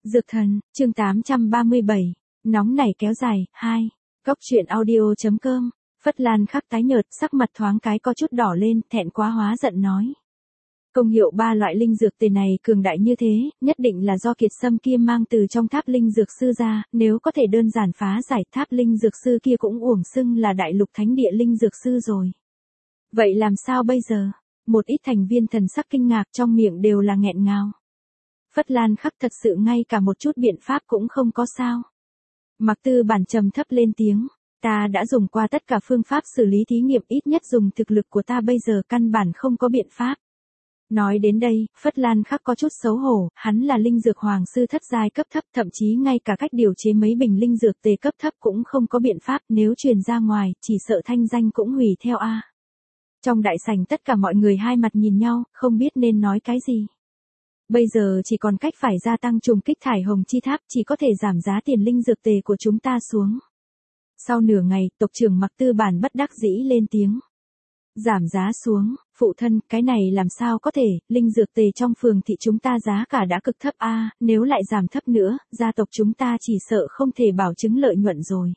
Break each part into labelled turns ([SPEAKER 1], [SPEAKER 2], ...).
[SPEAKER 1] Dược thần, chương 837, nóng nảy kéo dài, 2. Góc truyện audio.com. Phất Lan Khắc tái nhợt, sắc mặt thoáng cái có chút đỏ lên, thẹn quá hóa giận nói. Công hiệu 3 loại linh dược tề này cường đại như thế, nhất định là do Kiệt Sâm kia mang từ trong tháp linh dược sư ra, nếu có thể đơn giản phá giải tháp linh dược sư kia cũng uổng xưng là đại lục thánh địa linh dược sư rồi. Vậy làm sao bây giờ? Một ít thành viên thần sắc kinh ngạc, trong miệng đều là nghẹn ngào. Phất Lan Khắc thật sự ngay cả một chút biện pháp cũng không có sao. Mạc Tư Bản trầm thấp lên tiếng, ta đã dùng qua tất cả phương pháp xử lý thí nghiệm, ít nhất dùng thực lực của ta bây giờ căn bản không có biện pháp. Nói đến đây, Phất Lan Khắc có chút xấu hổ, hắn là linh dược hoàng sư thất giai cấp thấp, thậm chí ngay cả cách điều chế mấy bình linh dược tề cấp thấp cũng không có biện pháp, nếu truyền ra ngoài, chỉ sợ thanh danh cũng hủy theo a. Trong đại sảnh tất cả mọi người hai mặt nhìn nhau, không biết nên nói cái gì. Bây giờ chỉ còn cách phải gia tăng trùng kích thải hồng chi tháp, chỉ có thể giảm giá tiền linh dược tề của chúng ta xuống. Sau nửa ngày, tộc trưởng Mạc Tư Bản bất đắc dĩ lên tiếng. Giảm giá xuống, phụ thân, cái này làm sao có thể, linh dược tề trong phường thị chúng ta giá cả đã cực thấp a, nếu lại giảm thấp nữa, gia tộc chúng ta chỉ sợ không thể bảo chứng lợi nhuận rồi.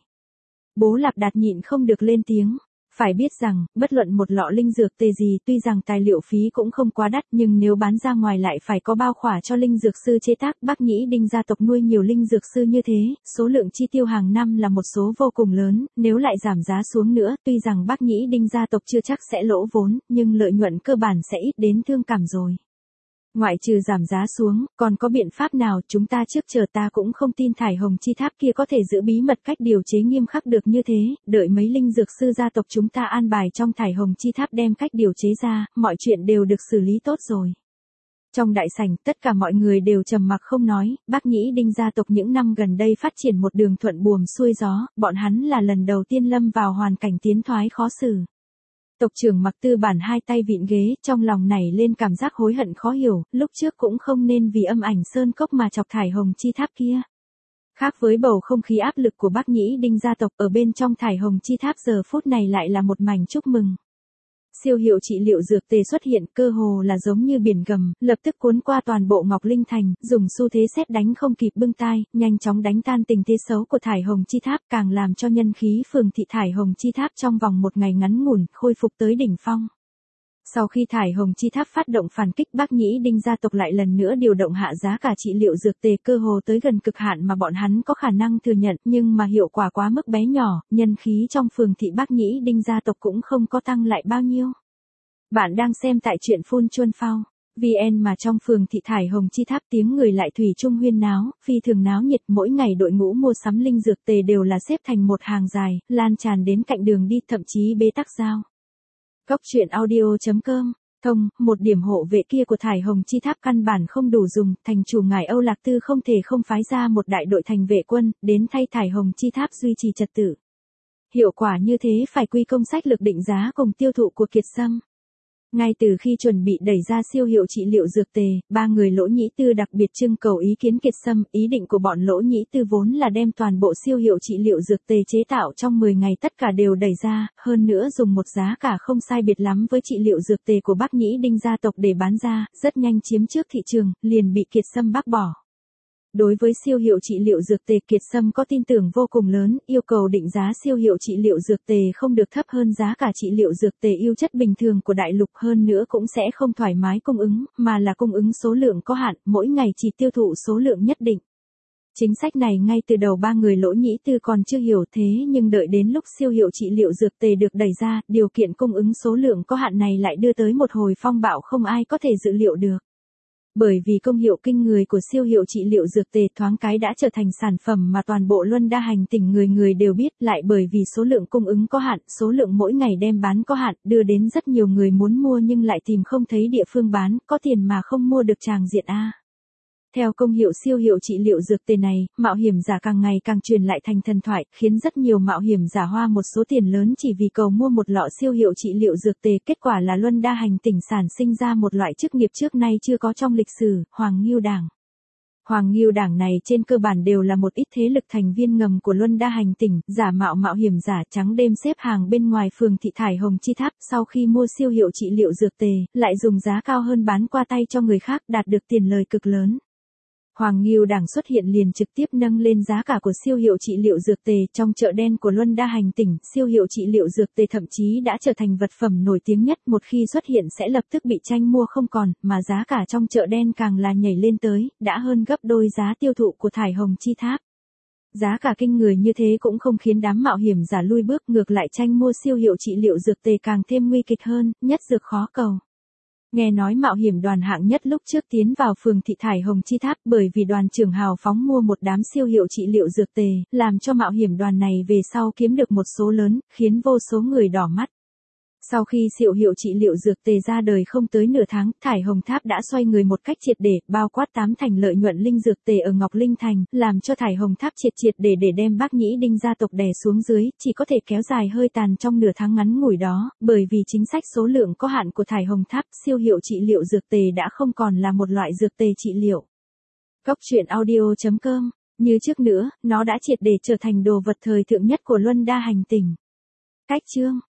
[SPEAKER 1] Bố Lạp Đạt nhịn không được lên tiếng. Phải biết rằng, bất luận một lọ linh dược tề gì tuy rằng tài liệu phí cũng không quá đắt nhưng nếu bán ra ngoài lại phải có bao khỏa cho linh dược sư chế tác. Bác Nhĩ Đinh gia tộc nuôi nhiều linh dược sư như thế, số lượng chi tiêu hàng năm là một số vô cùng lớn, nếu lại giảm giá xuống nữa, tuy rằng Bác Nhĩ Đinh gia tộc chưa chắc sẽ lỗ vốn, nhưng lợi nhuận cơ bản sẽ ít đến thương cảm rồi. Ngoại trừ giảm giá xuống, còn có biện pháp nào, chúng ta trước chờ, ta cũng không tin thải hồng chi tháp kia có thể giữ bí mật cách điều chế nghiêm khắc được như thế, đợi mấy linh dược sư gia tộc chúng ta an bài trong thải hồng chi tháp đem cách điều chế ra, mọi chuyện đều được xử lý tốt rồi. Trong đại sảnh, tất cả mọi người đều trầm mặc không nói, Bác Nhĩ Đinh gia tộc những năm gần đây phát triển một đường thuận buồm xuôi gió, bọn hắn là lần đầu tiên lâm vào hoàn cảnh tiến thoái khó xử. Tộc trưởng Mạc Tư Bản hai tay vịn ghế, trong lòng nảy lên cảm giác hối hận khó hiểu, lúc trước cũng không nên vì âm ảnh sơn cốc mà chọc thải hồng chi tháp kia. Khác với bầu không khí áp lực của Bác Nhĩ Đinh gia tộc, ở bên trong thải hồng chi tháp giờ phút này lại là một mảnh chúc mừng. Siêu hiệu trị liệu dược tề xuất hiện, cơ hồ là giống như biển gầm, lập tức cuốn qua toàn bộ Ngọc Linh Thành, dùng xu thế sét đánh không kịp bưng tai, nhanh chóng đánh tan tình thế xấu của thải hồng chi tháp, càng làm cho nhân khí phường thị thải hồng chi tháp trong vòng một ngày ngắn ngủn khôi phục tới đỉnh phong. Sau khi thải hồng chi tháp phát động phản kích, Bác Nhĩ Đinh gia tộc lại lần nữa điều động hạ giá cả trị liệu dược tề, cơ hồ tới gần cực hạn mà bọn hắn có khả năng thừa nhận, nhưng mà hiệu quả quá mức bé nhỏ, nhân khí trong phường thị Bác Nhĩ Đinh gia tộc cũng không có tăng lại bao nhiêu. Bạn đang xem tại truyện Phun Chuân Phao VN, mà trong phường thị thải hồng chi tháp tiếng người lại thủy chung huyên náo, phi thường náo nhiệt, mỗi ngày đội ngũ mua sắm linh dược tề đều là xếp thành một hàng dài, lan tràn đến cạnh đường đi, thậm chí bế tắc giao. Góc truyện audio.com. Thông, một điểm hộ vệ kia của thải hồng chi tháp căn bản không đủ dùng, thành chủ ngài Âu Lạc Tư không thể không phái ra một đại đội thành vệ quân, đến thay thải hồng chi tháp duy trì trật tự. Hiệu quả như thế phải quy công sách lược định giá cùng tiêu thụ của Kiệt Sâm. Ngay từ khi chuẩn bị đẩy ra siêu hiệu trị liệu dược tề, ba người Lỗ Nhĩ Tư đặc biệt trưng cầu ý kiến Kiệt Sâm, ý định của bọn Lỗ Nhĩ Tư vốn là đem toàn bộ siêu hiệu trị liệu dược tề chế tạo trong 10 ngày tất cả đều đẩy ra, hơn nữa dùng một giá cả không sai biệt lắm với trị liệu dược tề của Bác Nhĩ Đinh gia tộc để bán ra, rất nhanh chiếm trước thị trường, liền bị Kiệt Sâm bác bỏ. Đối với siêu hiệu trị liệu dược tề, Kiệt Sâm có tin tưởng vô cùng lớn, yêu cầu định giá siêu hiệu trị liệu dược tề không được thấp hơn giá cả trị liệu dược tề yêu chất bình thường của đại lục, hơn nữa cũng sẽ không thoải mái cung ứng, mà là cung ứng số lượng có hạn, mỗi ngày chỉ tiêu thụ số lượng nhất định. Chính sách này ngay từ đầu ba người Lỗ Nhĩ Tư còn chưa hiểu, thế nhưng đợi đến lúc siêu hiệu trị liệu dược tề được đẩy ra, điều kiện cung ứng số lượng có hạn này lại đưa tới một hồi phong bạo không ai có thể dự liệu được. Bởi vì công hiệu kinh người của siêu hiệu trị liệu dược tề thoáng cái đã trở thành sản phẩm mà toàn bộ Luân Đa Hành tỉnh người người đều biết, lại bởi vì số lượng cung ứng có hạn, số lượng mỗi ngày đem bán có hạn, đưa đến rất nhiều người muốn mua nhưng lại tìm không thấy địa phương bán, có tiền mà không mua được tràng diện a. Theo công hiệu siêu hiệu trị liệu dược tề này, mạo hiểm giả càng ngày càng truyền lại thành thần thoại, khiến rất nhiều mạo hiểm giả hoa một số tiền lớn chỉ vì cầu mua một lọ siêu hiệu trị liệu dược tề. Kết quả là Luân Đa Hành tỉnh sản sinh ra một loại chức nghiệp trước nay chưa có trong lịch sử, Hoàng Ngưu Đảng. Hoàng Ngưu Đảng này trên cơ bản đều là một ít thế lực thành viên ngầm của Luân Đa Hành tỉnh, giả mạo mạo hiểm giả trắng đêm xếp hàng bên ngoài phường thị thải hồng chi tháp, sau khi mua siêu hiệu trị liệu dược tề, lại dùng giá cao hơn bán qua tay cho người khác, đạt được tiền lời cực lớn. Hoàng Ngưu Đảng xuất hiện liền trực tiếp nâng lên giá cả của siêu hiệu trị liệu dược tề trong chợ đen của Luân Đa Hành tỉnh. Siêu hiệu trị liệu dược tề thậm chí đã trở thành vật phẩm nổi tiếng nhất, một khi xuất hiện sẽ lập tức bị tranh mua không còn, mà giá cả trong chợ đen càng là nhảy lên tới, đã hơn gấp đôi giá tiêu thụ của thải hồng chi tháp. Giá cả kinh người như thế cũng không khiến đám mạo hiểm giả lui bước, ngược lại tranh mua siêu hiệu trị liệu dược tề càng thêm nguy kịch hơn, nhất dược khó cầu. Nghe nói mạo hiểm đoàn hạng nhất lúc trước tiến vào phường thị thải hồng chi tháp, bởi vì đoàn trưởng hào phóng mua một đám siêu hiệu trị liệu dược tề, làm cho mạo hiểm đoàn này về sau kiếm được một số lớn, khiến vô số người đỏ mắt. Sau khi siêu hiệu trị liệu dược tề ra đời không tới nửa tháng, thải hồng tháp đã xoay người một cách triệt để, bao quát 8 thành lợi nhuận linh dược tề ở Ngọc Linh Thành, làm cho thải hồng tháp triệt để đem Bác Nhĩ Đinh gia tộc đè xuống dưới, chỉ có thể kéo dài hơi tàn trong nửa tháng ngắn ngủi đó, bởi vì chính sách số lượng có hạn của thải hồng tháp, siêu hiệu trị liệu dược tề đã không còn là một loại dược tề trị liệu. Cốc truyện audio.com, như trước nữa, nó đã triệt để trở thành đồ vật thời thượng nhất của Luân Đa Hành tỉnh. Cách chương